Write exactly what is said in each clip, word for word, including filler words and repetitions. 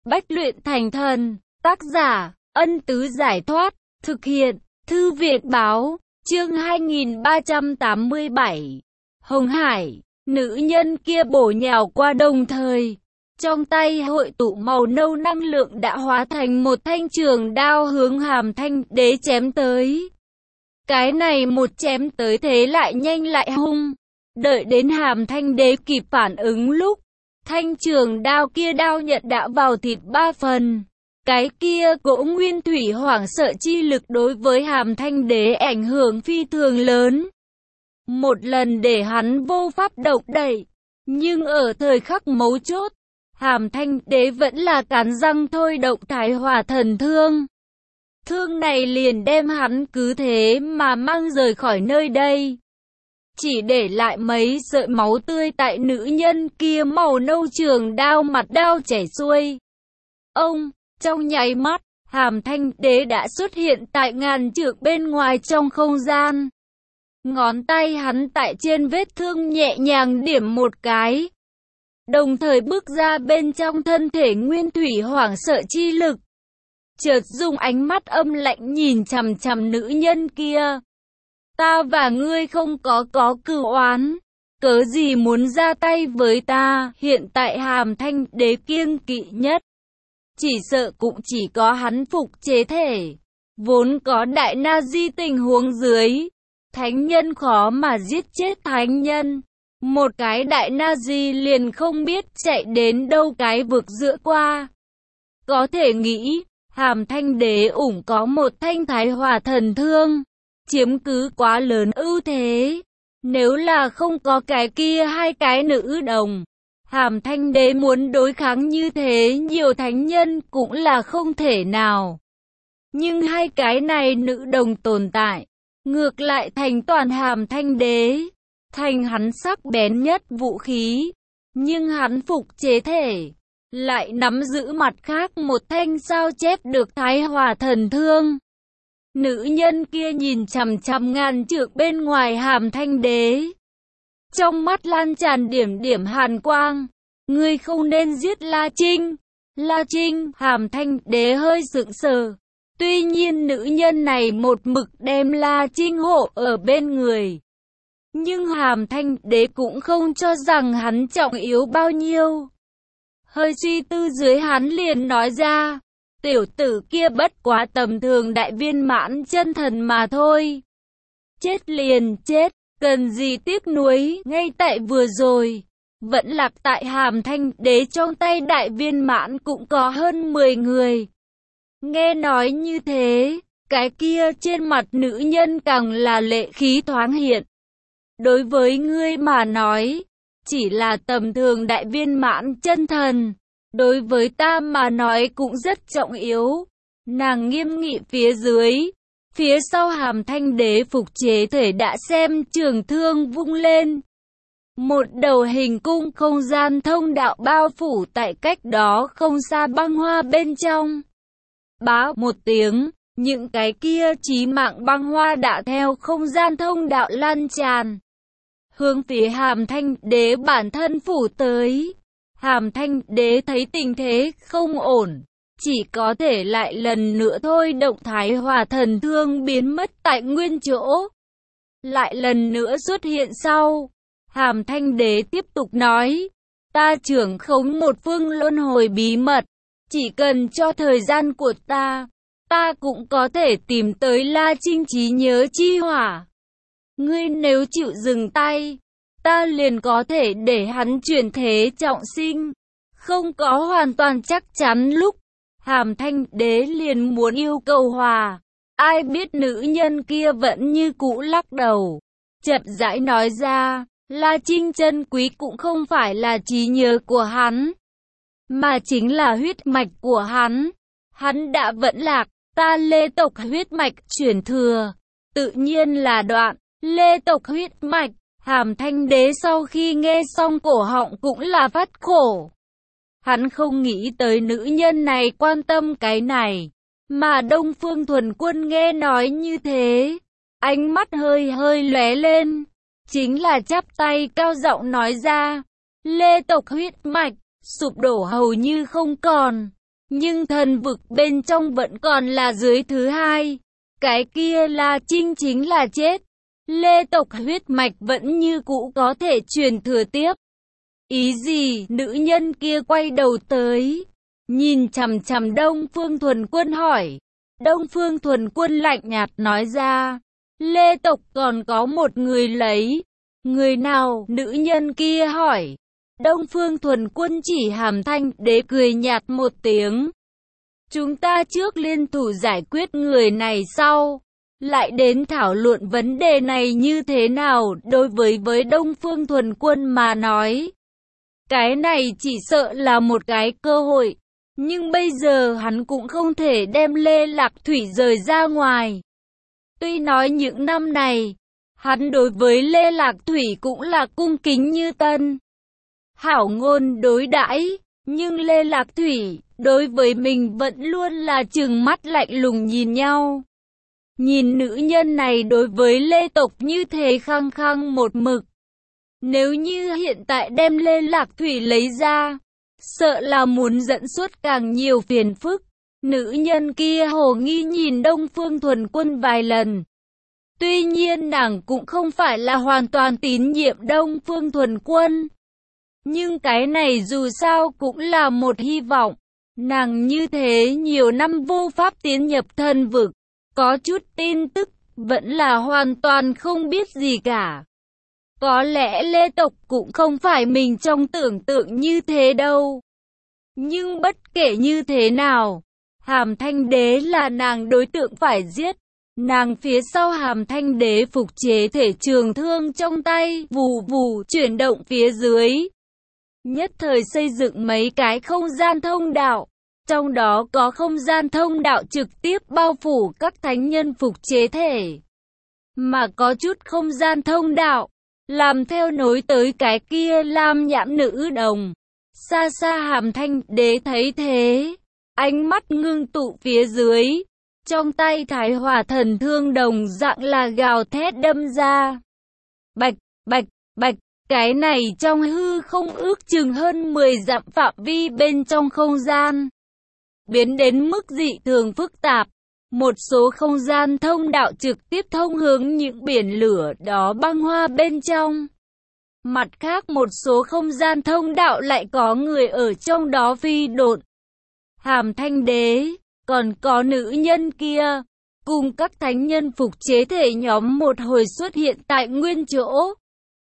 Bách luyện thành thần. Tác giả, Ân Tứ Giải Thoát. Thực hiện, Thư Việt Báo. Chương hai nghìn ba trăm tám mươi bảy. Hồng Hải. Nữ nhân kia bổ nhào qua đồng thời. Trong tay hội tụ màu nâu năng lượng đã hóa thành một thanh trường đao hướng Hàm Thanh Đế chém tới. Cái này một chém tới thế lại nhanh lại hung. Đợi đến Hàm Thanh Đế kịp phản ứng lúc, thanh trường đao kia đao nhận đã vào thịt ba phần. Cái kia cỗ nguyên thủy hoảng sợ chi lực đối với Hàm Thanh Đế ảnh hưởng phi thường lớn. Một lần để hắn vô pháp động đậy, nhưng ở thời khắc mấu chốt, Hàm Thanh Đế vẫn là cắn răng thôi động Thái Hỏa Thần Thương. Thương này liền đem hắn cứ thế mà mang rời khỏi nơi đây. Chỉ để lại mấy sợi máu tươi tại nữ nhân kia màu nâu trường đao mặt đao chảy xuôi. Ông, trong nháy mắt, Hàm Thanh Đế đã xuất hiện tại ngàn trượng bên ngoài trong không gian. Ngón tay hắn tại trên vết thương nhẹ nhàng điểm một cái. Đồng thời bước ra bên trong thân thể nguyên thủy hoảng sợ chi lực. Chợt dùng ánh mắt âm lạnh nhìn chằm chằm nữ nhân kia. Ta và ngươi không có có cừu oán, cớ gì muốn ra tay với ta? Hiện tại Hàm Thanh Đế kiêng kỵ nhất, chỉ sợ cũng chỉ có hắn phục chế thể. Vốn có đại na di tình huống dưới, thánh nhân khó mà giết chết thánh nhân. Một cái đại na di liền không biết chạy đến đâu cái vực giữa qua. Có thể nghĩ, Hàm Thanh Đế ủng có một thanh Thái Hỏa Thần Thương, chiếm cứ quá lớn ưu thế. Nếu là không có cái kia hai cái nữ đồng, Hàm Thanh Đế muốn đối kháng như thế nhiều thánh nhân cũng là không thể nào. Nhưng hai cái này nữ đồng tồn tại, ngược lại thành toàn Hàm Thanh Đế, thành hắn sắc bén nhất vũ khí. Nhưng hắn phục chế thể, lại nắm giữ mặt khác một thanh sao chép được Thái Hỏa Thần Thương. Nữ nhân kia nhìn chằm chằm ngàn trượng bên ngoài Hàm Thanh Đế, trong mắt lan tràn điểm điểm hàn quang. Ngươi không nên giết La Trinh. La Trinh, Hàm Thanh Đế hơi sững sờ. Tuy nhiên nữ nhân này một mực đem La Trinh hộ ở bên người, nhưng Hàm Thanh Đế cũng không cho rằng hắn trọng yếu bao nhiêu. Hơi suy tư dưới hắn liền nói ra, tiểu tử kia bất quá tầm thường đại viên mãn chân thần mà thôi. Chết liền chết, cần gì tiếc nuối. Ngay tại vừa rồi, vẫn lạc tại Hàm Thanh Đế trong tay đại viên mãn cũng có hơn mười người. Nghe nói như thế, cái kia trên mặt nữ nhân càng là lệ khí thoáng hiện. Đối với ngươi mà nói, chỉ là tầm thường đại viên mãn chân thần. Đối với ta mà nói cũng rất trọng yếu. Nàng nghiêm nghị phía dưới. Phía sau Hàm Thanh Đế phục chế thể đã xem trường thương vung lên. Một đầu hình cung không gian thông đạo bao phủ tại cách đó không xa băng hoa bên trong. Bá một tiếng, những cái kia chí mạng băng hoa đã theo không gian thông đạo lan tràn, hướng phía Hàm Thanh Đế bản thân phủ tới. Hàm Thanh Đế thấy tình thế không ổn, chỉ có thể lại lần nữa thôi động Thái Hỏa Thần Thương biến mất tại nguyên chỗ. Lại lần nữa xuất hiện sau, Hàm Thanh Đế tiếp tục nói, ta trưởng khống một phương luân hồi bí mật, chỉ cần cho thời gian của ta, ta cũng có thể tìm tới La Trinh trí nhớ chi hỏa. Ngươi nếu chịu dừng tay, ta liền có thể để hắn chuyển thế trọng sinh. Không có hoàn toàn chắc chắn lúc, Hàm Thanh Đế liền muốn yêu cầu hòa. Ai biết nữ nhân kia vẫn như cũ lắc đầu, chậm rãi nói ra, La Trinh chân quý cũng không phải là trí nhớ của hắn, mà chính là huyết mạch của hắn. Hắn đã vẫn lạc, ta Lê tộc huyết mạch chuyển thừa, tự nhiên là đoạn Lê tộc huyết mạch. Hàm Thanh Đế sau khi nghe xong cổ họng cũng là phát khổ. Hắn không nghĩ tới nữ nhân này quan tâm cái này, mà Đông Phương Thuần Quân nghe nói như thế, ánh mắt hơi hơi lóe lên, chính là chắp tay cao giọng nói ra, Lê tộc huyết mạch sụp đổ hầu như không còn, nhưng thần vực bên trong vẫn còn là dưới thứ hai. Cái kia La Trinh chính là chết. Lê tộc huyết mạch vẫn như cũ có thể truyền thừa tiếp. Ý gì? Nữ nhân kia quay đầu tới, nhìn chằm chằm Đông Phương Thuần Quân hỏi. Đông Phương Thuần Quân lạnh nhạt nói ra, Lê tộc còn có một người lấy. Người nào? Nữ nhân kia hỏi. Đông Phương Thuần Quân chỉ Hàm Thanh Đế cười nhạt một tiếng. Chúng ta trước liên thủ giải quyết người này sau, lại đến thảo luận vấn đề này như thế nào. Đối với với Đông Phương Thuần Quân mà nói, cái này chỉ sợ là một cái cơ hội. Nhưng bây giờ hắn cũng không thể đem Lê Lạc Thủy rời ra ngoài. Tuy nói những năm này, hắn đối với Lê Lạc Thủy cũng là cung kính như tân hảo ngôn đối đãi, nhưng Lê Lạc Thủy đối với mình vẫn luôn là trừng mắt lạnh lùng nhìn nhau. Nhìn nữ nhân này đối với Lê tộc như thế khăng khăng một mực. Nếu như hiện tại đem Lê Lạc Thủy lấy ra, sợ là muốn dẫn xuất càng nhiều phiền phức. Nữ nhân kia hồ nghi nhìn Đông Phương Thuần Quân vài lần. Tuy nhiên nàng cũng không phải là hoàn toàn tín nhiệm Đông Phương Thuần Quân. Nhưng cái này dù sao cũng là một hy vọng. Nàng như thế nhiều năm vô pháp tiến nhập thần vực, có chút tin tức, vẫn là hoàn toàn không biết gì cả. Có lẽ Lê tộc cũng không phải mình trong tưởng tượng như thế đâu. Nhưng bất kể như thế nào, Hàm Thanh Đế là nàng đối tượng phải giết. Nàng phía sau Hàm Thanh Đế phục chế thể trường thương trong tay, vù vù chuyển động phía dưới. Nhất thời xây dựng mấy cái không gian thông đạo. Trong đó có không gian thông đạo trực tiếp bao phủ các thánh nhân phục chế thể. Mà có chút không gian thông đạo làm theo nối tới cái kia lam nhãn nữ đồng. Xa xa Hàm Thanh Đế thấy thế, ánh mắt ngưng tụ phía dưới, trong tay Thái Hỏa Thần Thương đồng dạng là gào thét đâm ra. Bạch, bạch, bạch, cái này trong hư không ước chừng hơn mười dặm phạm vi bên trong không gian, biến đến mức dị thường phức tạp. Một số không gian thông đạo trực tiếp thông hướng những biển lửa đó băng hoa bên trong. Mặt khác một số không gian thông đạo lại có người ở trong đó phi độn. Hàm Thanh Đế, còn có nữ nhân kia, cùng các thánh nhân phục chế thể nhóm một hồi xuất hiện tại nguyên chỗ.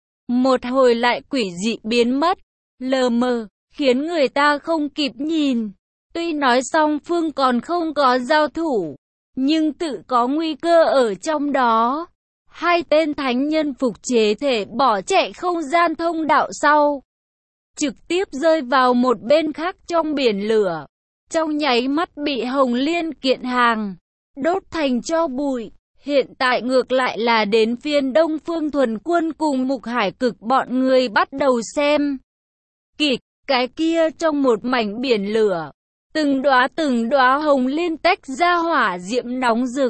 Một hồi lại quỷ dị biến mất, lờ mờ, khiến người ta không kịp nhìn. Tuy nói song phương còn không có giao thủ, nhưng tự có nguy cơ ở trong đó. Hai tên thánh nhân phục chế thể bỏ chạy không gian thông đạo sau, trực tiếp rơi vào một bên khác trong biển lửa. Trong nháy mắt bị Hồng Liên kiện hàng, đốt thành tro bụi. Hiện tại ngược lại là đến phiên Đông Phương Thuần Quân cùng Mục Hải Cực bọn người bắt đầu xem kịch. Cái kia trong một mảnh biển lửa, từng đóa từng đóa hồng liên tách ra hỏa diễm nóng rực.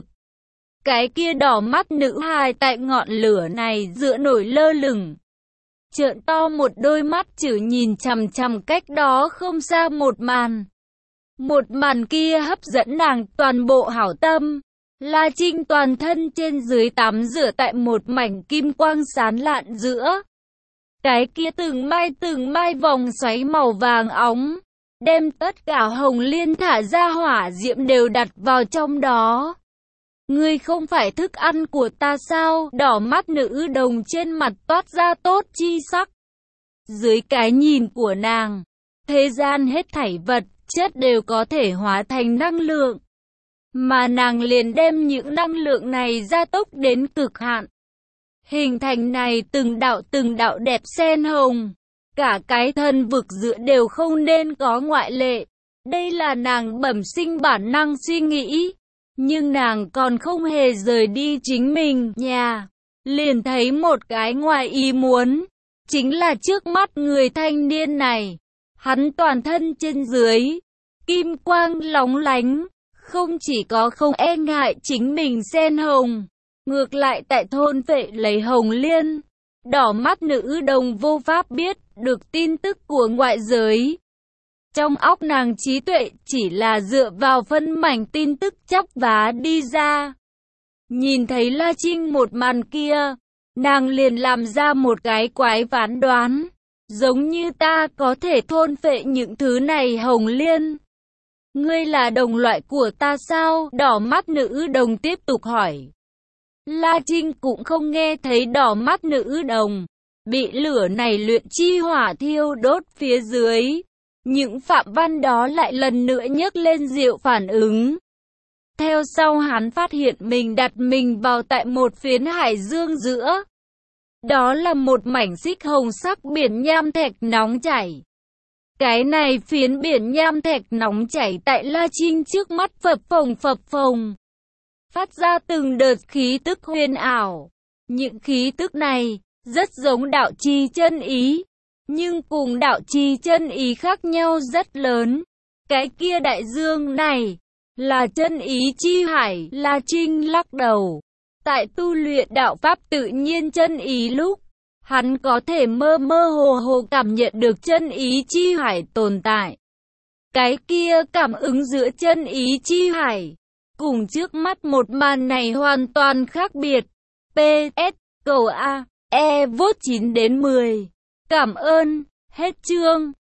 Cái kia đỏ mắt nữ hài tại ngọn lửa này dựa nổi lơ lửng, trợn to một đôi mắt chử nhìn chằm chằm cách đó không xa một màn. Một màn kia hấp dẫn nàng toàn bộ hảo tâm. La Trinh toàn thân trên dưới tắm rửa tại một mảnh kim quang sáng lạn giữa. Cái kia từng mai từng mai vòng xoáy màu vàng óng, đem tất cả hồng liên thả ra hỏa diễm đều đặt vào trong đó. Ngươi không phải thức ăn của ta sao? Đỏ mắt nữ đồng trên mặt toát ra tốt chi sắc. Dưới cái nhìn của nàng, thế gian hết thảy vật chất đều có thể hóa thành năng lượng, mà nàng liền đem những năng lượng này gia tốc đến cực hạn, hình thành này từng đạo từng đạo đẹp sen hồng. Cả cái thân vực giữa đều không nên có ngoại lệ. Đây là nàng bẩm sinh bản năng suy nghĩ. Nhưng nàng còn không hề rời đi chính mình nhà, liền thấy một cái ngoài ý muốn. Chính là trước mắt người thanh niên này, hắn toàn thân trên dưới kim quang lóng lánh, không chỉ có không e ngại chính mình sen hồng, ngược lại tại thôn vệ lấy hồng liên. Đỏ mắt nữ đồng vô pháp biết được tin tức của ngoại giới. Trong óc nàng trí tuệ chỉ là dựa vào phân mảnh tin tức chắp vá đi ra. Nhìn thấy La Trinh một màn kia, nàng liền làm ra một cái quái phán đoán. Giống như ta có thể thôn phệ những thứ này. Hồng Liên, ngươi là đồng loại của ta sao? Đỏ mắt nữ đồng tiếp tục hỏi. La Trinh cũng không nghe thấy đỏ mắt nữ đồng. Bị lửa này luyện chi hỏa thiêu đốt phía dưới. Những phạm văn đó lại lần nữa nhấc lên diệu phản ứng. Theo sau hắn phát hiện mình đặt mình vào tại một phiến hải dương giữa. Đó là một mảnh xích hồng sắc biển nham thạch nóng chảy. Cái này phiến biển nham thạch nóng chảy tại La Trinh trước mắt phập phồng phập phồng. Phát ra từng đợt khí tức huyền ảo. Những khí tức này rất giống đạo trì chân ý. Nhưng cùng đạo trì chân ý khác nhau rất lớn. Cái kia đại dương này là chân ý chi hải. La Trinh lắc đầu. Tại tu luyện đạo pháp tự nhiên chân ý lúc, hắn có thể mơ mơ hồ hồ cảm nhận được chân ý chi hải tồn tại. Cái kia cảm ứng giữa chân ý chi hải, cùng trước mắt một màn này hoàn toàn khác biệt. pê ét, cầu A, E vote chín đến mười. Cảm ơn, hết chương.